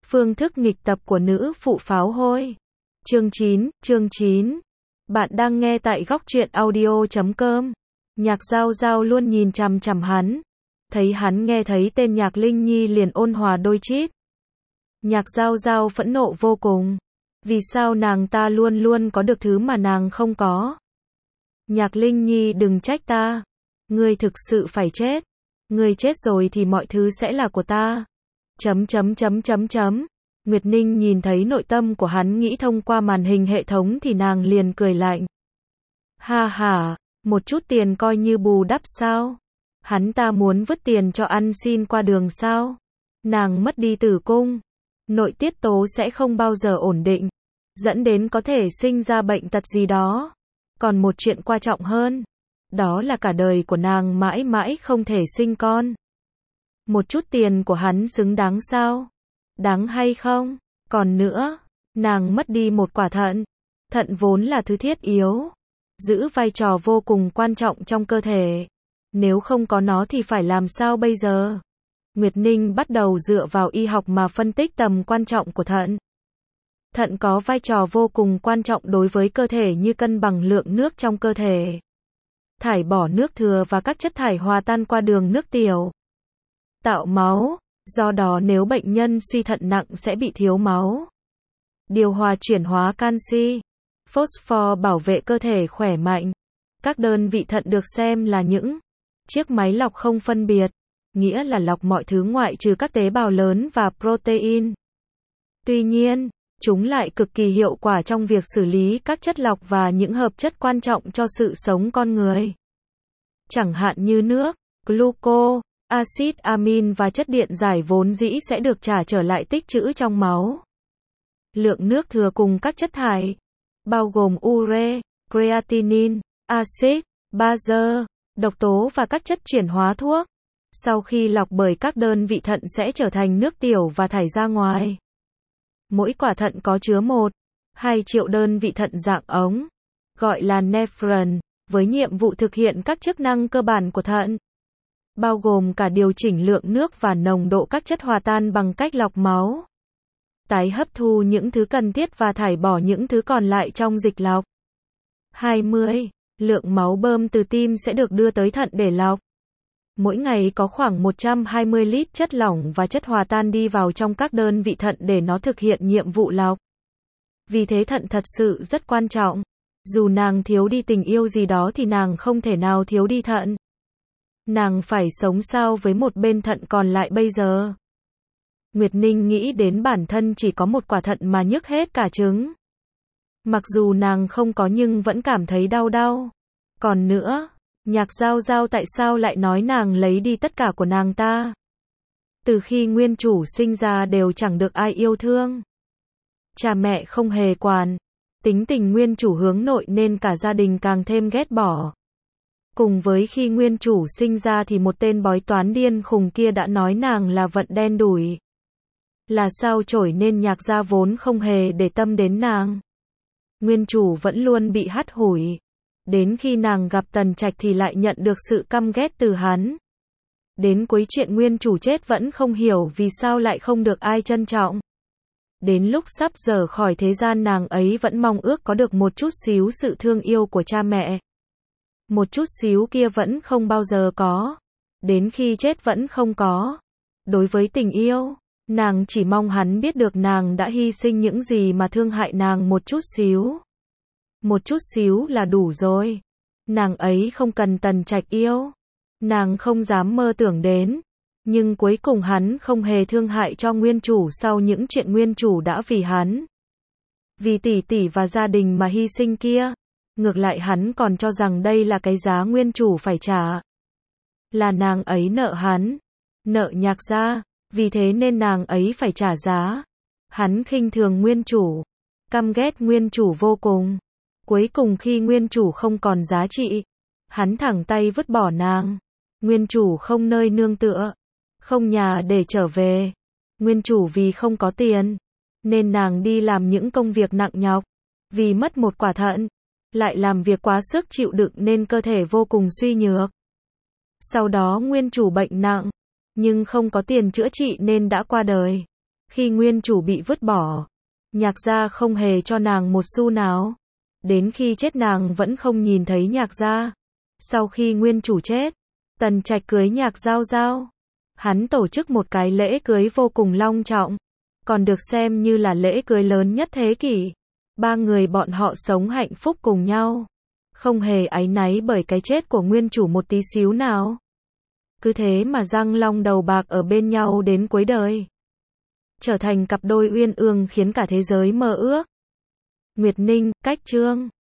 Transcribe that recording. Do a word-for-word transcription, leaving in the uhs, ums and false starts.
Phương thức nghịch tập của nữ phụ pháo hôi. Chương chín, chương chín. Bạn đang nghe tại góc truyện audio chấm com. Nhạc Giao Giao luôn nhìn chằm chằm hắn. Thấy hắn nghe thấy tên Nhạc Linh Nhi liền ôn hòa đôi chít. Nhạc Giao Giao phẫn nộ vô cùng. Vì sao nàng ta luôn luôn có được thứ mà nàng không có? Nhạc Linh Nhi đừng trách ta. Ngươi thực sự phải chết. Ngươi chết rồi thì mọi thứ sẽ là của ta. Chấm chấm chấm chấm chấm. Nguyệt Ninh nhìn thấy nội tâm của hắn nghĩ thông qua màn hình hệ thống thì nàng liền cười lạnh. Ha ha, một chút tiền coi như bù đắp sao? Hắn ta muốn vứt tiền cho ăn xin qua đường sao? Nàng mất đi tử cung, nội tiết tố sẽ không bao giờ ổn định, dẫn đến có thể sinh ra bệnh tật gì đó. Còn một chuyện quan trọng hơn, đó là cả đời của nàng mãi mãi không thể sinh con. Một chút tiền của hắn xứng đáng sao? Đáng hay không? Còn nữa, nàng mất đi một quả thận. Thận vốn là thứ thiết yếu, giữ vai trò vô cùng quan trọng trong cơ thể. Nếu không có nó thì phải làm sao bây giờ? Nguyệt Ninh bắt đầu dựa vào y học mà phân tích tầm quan trọng của thận. Thận có vai trò vô cùng quan trọng đối với cơ thể như cân bằng lượng nước trong cơ thể, thải bỏ nước thừa và các chất thải hòa tan qua đường nước tiểu, tạo máu. Do đó nếu bệnh nhân suy thận nặng sẽ bị thiếu máu, điều hòa chuyển hóa canxi, phosphor bảo vệ cơ thể khỏe mạnh. Các đơn vị thận được xem là những chiếc máy lọc không phân biệt, nghĩa là lọc mọi thứ ngoại trừ các tế bào lớn và protein. Tuy nhiên, chúng lại cực kỳ hiệu quả trong việc xử lý các chất lọc và những hợp chất quan trọng cho sự sống con người. Chẳng hạn như nước, gluco, axit amin và chất điện giải vốn dĩ sẽ được trả trở lại tích trữ trong máu. Lượng nước thừa cùng các chất thải, bao gồm ure, creatinine, axit, bazơ, độc tố và các chất chuyển hóa thuốc, sau khi lọc bởi các đơn vị thận sẽ trở thành nước tiểu và thải ra ngoài. Mỗi quả thận có chứa một phẩy hai triệu đơn vị thận dạng ống, gọi là nephron, với nhiệm vụ thực hiện các chức năng cơ bản của thận, bao gồm cả điều chỉnh lượng nước và nồng độ các chất hòa tan bằng cách lọc máu, tái hấp thu những thứ cần thiết và thải bỏ những thứ còn lại trong dịch lọc. hai mươi. Lượng máu bơm từ tim sẽ được đưa tới thận để lọc. Mỗi ngày có khoảng một trăm hai mươi lít chất lỏng và chất hòa tan đi vào trong các đơn vị thận để nó thực hiện nhiệm vụ lọc. Vì thế thận thật sự rất quan trọng. Dù nàng thiếu đi tình yêu gì đó thì nàng không thể nào thiếu đi thận. Nàng phải sống sao với một bên thận còn lại bây giờ? Nguyệt Ninh nghĩ đến bản thân chỉ có một quả thận mà nhức hết cả trứng. Mặc dù nàng không có nhưng vẫn cảm thấy đau đau. Còn nữa, Nhạc Giao Giao tại sao lại nói nàng lấy đi tất cả của nàng ta? Từ khi nguyên chủ sinh ra đều chẳng được ai yêu thương. Cha mẹ không hề quản. Tính tình nguyên chủ hướng nội nên cả gia đình càng thêm ghét bỏ. Cùng với khi nguyên chủ sinh ra thì một tên bói toán điên khùng kia đã nói nàng là vận đen đủi, là sao chổi nên Nhạc gia vốn không hề để tâm đến nàng. Nguyên chủ vẫn luôn bị hắt hủi. Đến khi nàng gặp Tần Trạch thì lại nhận được sự căm ghét từ hắn. Đến cuối chuyện nguyên chủ chết vẫn không hiểu vì sao lại không được ai trân trọng. Đến lúc sắp rời khỏi thế gian nàng ấy vẫn mong ước có được một chút xíu sự thương yêu của cha mẹ. Một chút xíu kia vẫn không bao giờ có. Đến khi chết vẫn không có. Đối với tình yêu, nàng chỉ mong hắn biết được nàng đã hy sinh những gì mà thương hại nàng một chút xíu. Một chút xíu là đủ rồi. Nàng ấy không cần Tần Trạch yêu. Nàng không dám mơ tưởng đến. Nhưng cuối cùng hắn không hề thương hại cho nguyên chủ sau những chuyện nguyên chủ đã vì hắn, vì tỷ tỷ và gia đình mà hy sinh kia. Ngược lại hắn còn cho rằng đây là cái giá nguyên chủ phải trả. Là nàng ấy nợ hắn, nợ Nhạc gia, vì thế nên nàng ấy phải trả giá. Hắn khinh thường nguyên chủ, căm ghét nguyên chủ vô cùng. Cuối cùng khi nguyên chủ không còn giá trị, hắn thẳng tay vứt bỏ nàng. Nguyên chủ không nơi nương tựa, không nhà để trở về. Nguyên chủ vì không có tiền, nên nàng đi làm những công việc nặng nhọc. Vì mất một quả thận, lại làm việc quá sức chịu đựng nên cơ thể vô cùng suy nhược. Sau đó nguyên chủ bệnh nặng, nhưng không có tiền chữa trị nên đã qua đời. Khi nguyên chủ bị vứt bỏ, Nhạc gia không hề cho nàng một xu nào. Đến khi chết nàng vẫn không nhìn thấy Nhạc gia. Sau khi nguyên chủ chết, Tần Trạch cưới Nhạc Giao Giao. Hắn tổ chức một cái lễ cưới vô cùng long trọng, còn được xem như là lễ cưới lớn nhất thế kỷ. Ba người bọn họ sống hạnh phúc cùng nhau, không hề áy náy bởi cái chết của nguyên chủ một tí xíu nào. Cứ thế mà răng long đầu bạc ở bên nhau đến cuối đời, trở thành cặp đôi uyên ương khiến cả thế giới mơ ước. Nguyệt Ninh, Cách Chương.